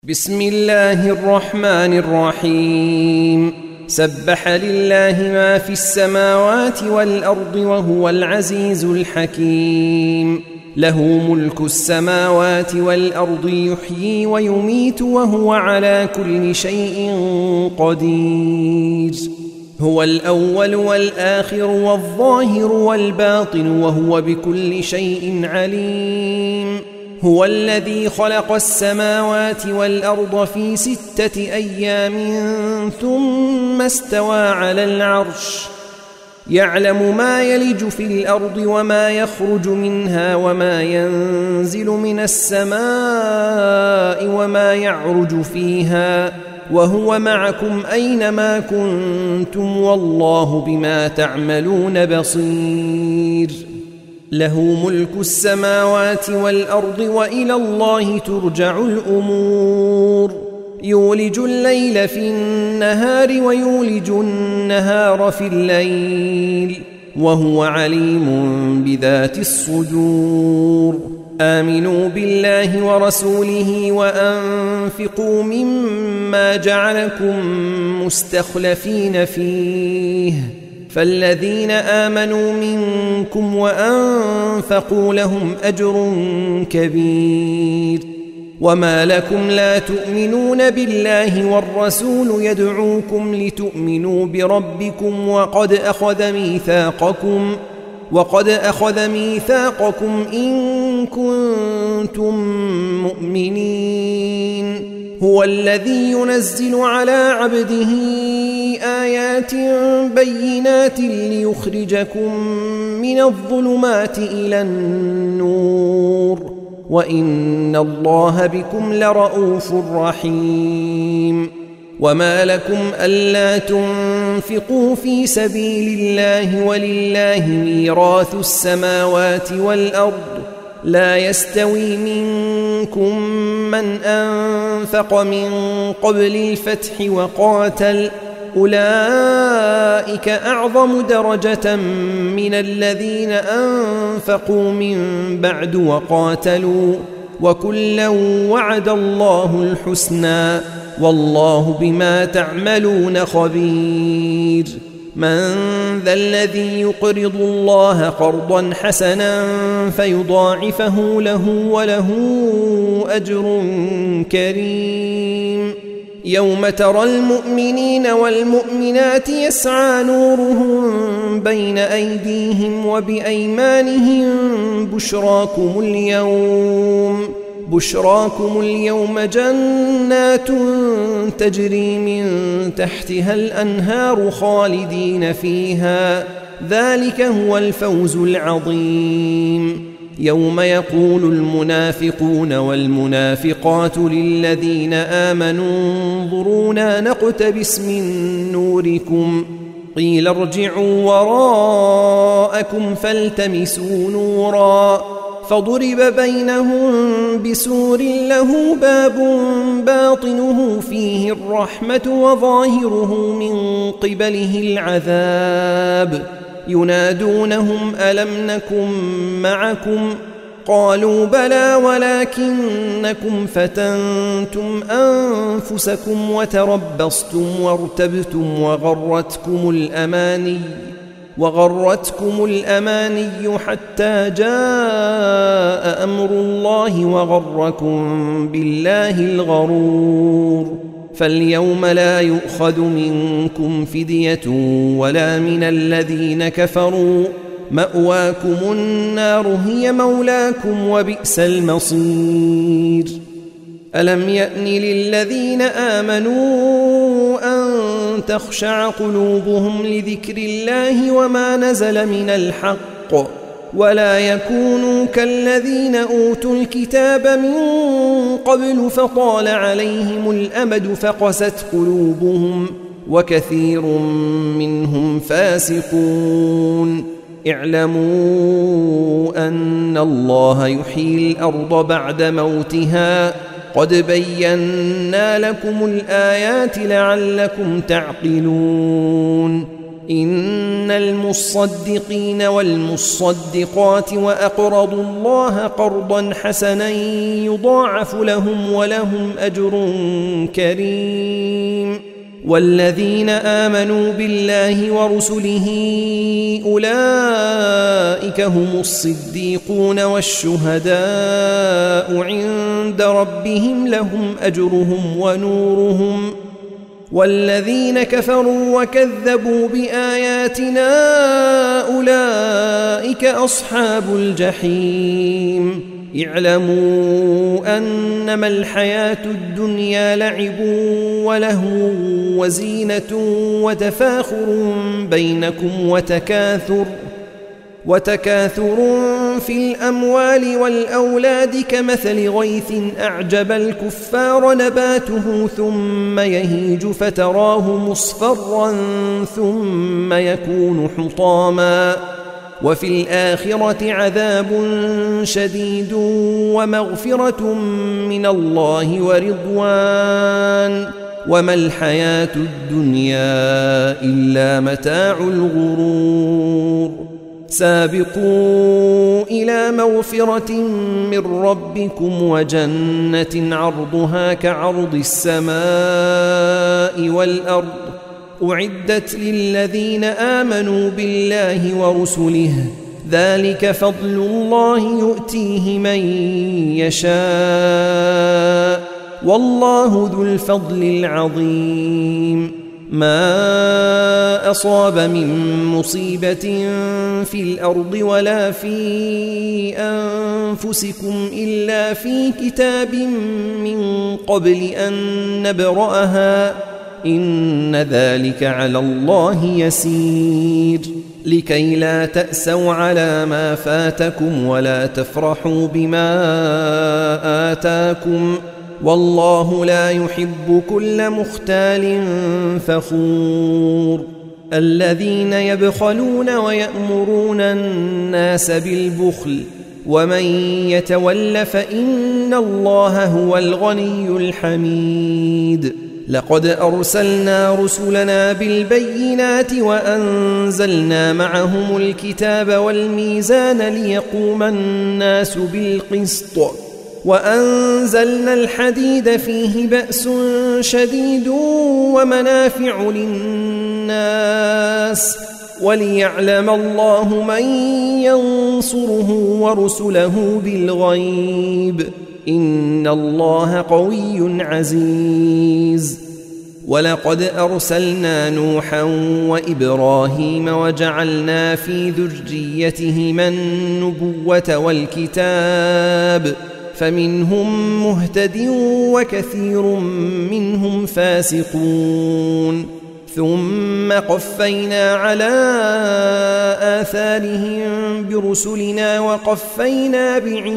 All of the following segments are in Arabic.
بسم الله الرحمن الرحيم. سبح لله ما في السماوات والأرض وهو العزيز الحكيم. له ملك السماوات والأرض يحيي ويميت وهو على كل شيء قدير. هو الأول والآخر والظاهر والباطن وهو بكل شيء عليم. هو الذي خلق السماوات والأرض في 6 أيام ثم استوى على العرش. يعلم ما يلج في الأرض وما يخرج منها وما ينزل من السماء وما يعرج فيها وهو معكم أينما كنتم والله بما تعملون بصير. له ملك السماوات والأرض وإلى الله ترجع الأمور. يولج الليل في النهار ويولج النهار في الليل وهو عليم بذات الصدور. آمنوا بالله ورسوله وأنفقوا مما جعلكم مستخلفين فيه فالذين آمنوا منكم وأنفقوا لهم أجر كبير. وما لكم لا تؤمنون بالله والرسول يدعوكم لتؤمنوا بربكم وقد أخذ ميثاقكم إن كنتم مؤمنين. هو الذي ينزل على عبده آيات بينات ليخرجكم من الظلمات إلى النور وإن الله بكم لرؤوف رحيم. وما لكم ألا تنفقوا في سبيل الله ولله ميراث السماوات والأرض لا يستوي منكم من أنفق من قبل الفتح وقاتل أولئك أعظم درجة من الذين أنفقوا من بعد وقاتلوا وكلا وعد الله الحسنى والله بما تعملون خبير. من ذا الذي يقرض الله قرضا حسنا فيضاعفه له وله أجر كريم. يوم ترى المؤمنين والمؤمنات يسعى نورهم بين أيديهم وبأيمانهم بشراكم اليوم جنات تجري من تحتها الأنهار خالدين فيها ذلك هو الفوز العظيم. يوم يقول المنافقون والمنافقات للذين آمنوا انظرونا نقتبس من نوركم قيل ارجعوا وراءكم فالتمسوا نورا فضرب بينهم بسور له باب باطنه فيه الرحمة وظاهره من قبله العذاب. ينادونهم ألم نكن معكم قالوا بلى ولكنكم فتنتم أنفسكم وتربصتم وارتبتم وغرتكم الأماني حتى جاء أمر الله وغركم بالله الغرور. فاليوم لا يؤخذ منكم فدية ولا من الذين كفروا مأواكم النار هي مولاكم وبئس المصير. ألم يأن للذين آمنوا أن تخشع قلوبهم لذكر الله وما نزل من الحق ولا يكونوا كالذين أوتوا الكتاب من قبل فطال عليهم الأمد فقست قلوبهم وكثير منهم فاسقون. اعلموا أن الله يحيي الأرض بعد موتها قد بينا لكم الآيات لعلكم تعقلون. إن المصدقين والمصدقات وأقرضوا الله قرضا حسنا يضاعف لهم ولهم أجر كريم. والذين آمنوا بالله ورسله أولئك هم الصديقون والشهداء عند ربهم لهم أجرهم ونورهم. والذين كفروا وكذبوا بآياتنا أولئك أصحاب الجحيم. اعلموا أنما الحياة الدنيا لعب ولهو وزينة وتفاخر بينكم وتكاثر في الأموال والأولاد كمثل غيث أعجب الكفار نباته ثم يهيج فتراه مصفرا ثم يكون حطاما وفي الآخرة عذاب شديد ومغفرة من الله ورضوان وما الحياة الدنيا إلا متاع الغرور. سابقوا إلى مغفرة من ربكم وجنة عرضها كعرض السماء والأرض أعدت للذين آمنوا بالله ورسله ذلك فضل الله يؤتيه من يشاء والله ذو الفضل العظيم. ما أصاب من مصيبة في الأرض ولا في أنفسكم إلا في كتاب من قبل أن نبرأها إن ذلك على الله يسير. لكي لا تأسوا على ما فاتكم ولا تفرحوا بما آتاكم والله لا يحب كل مختال فخور. الذين يبخلون ويأمرون الناس بالبخل ومن يتول فإن الله هو الغني الحميد. لقد أرسلنا رسلنا بالبينات وأنزلنا معهم الكتاب والميزان ليقوم الناس بالقسط وأنزلنا الحديد فيه بأس شديد ومنافع للناس وليعلم الله من ينصره ورسله بالغيب إن الله قوي عزيز. ولقد أرسلنا نوحا وإبراهيم وجعلنا في ذريتهما النبوة والكتاب فمنهم مهتد وكثير منهم فاسقون. ثم قفينا على آثارهم برسلنا وقفينا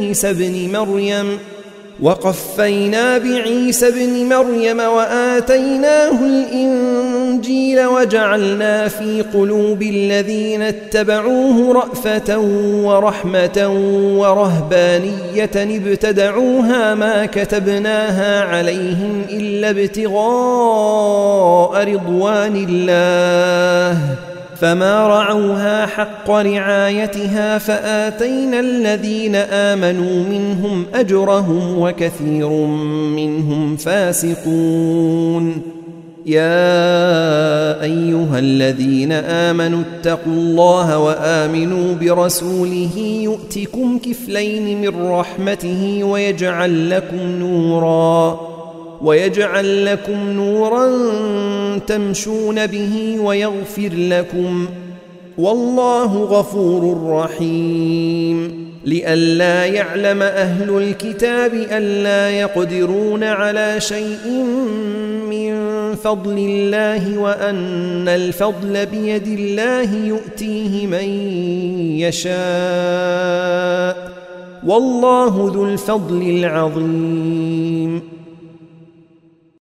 بعيسى بن مريم وآتيناه الإنجيل وجعلنا في قلوب الذين اتبعوه رأفة ورحمة ورهبانية ابتدعوها ما كتبناها عليهم إلا ابتغاء رضوان الله فما رعوها حق رعايتها فآتينا الذين آمنوا منهم أجرهم وكثير منهم فاسقون. يا أيها الذين آمنوا اتقوا الله وآمنوا برسوله يؤتكم كفلين من رحمته ويجعل لكم نورا تمشون به ويغفر لكم والله غفور رحيم. لئلا يعلم أهل الكتاب ألا يقدرون على شيء من فضل الله وأن الفضل بيد الله يؤتيه من يشاء والله ذو الفضل العظيم.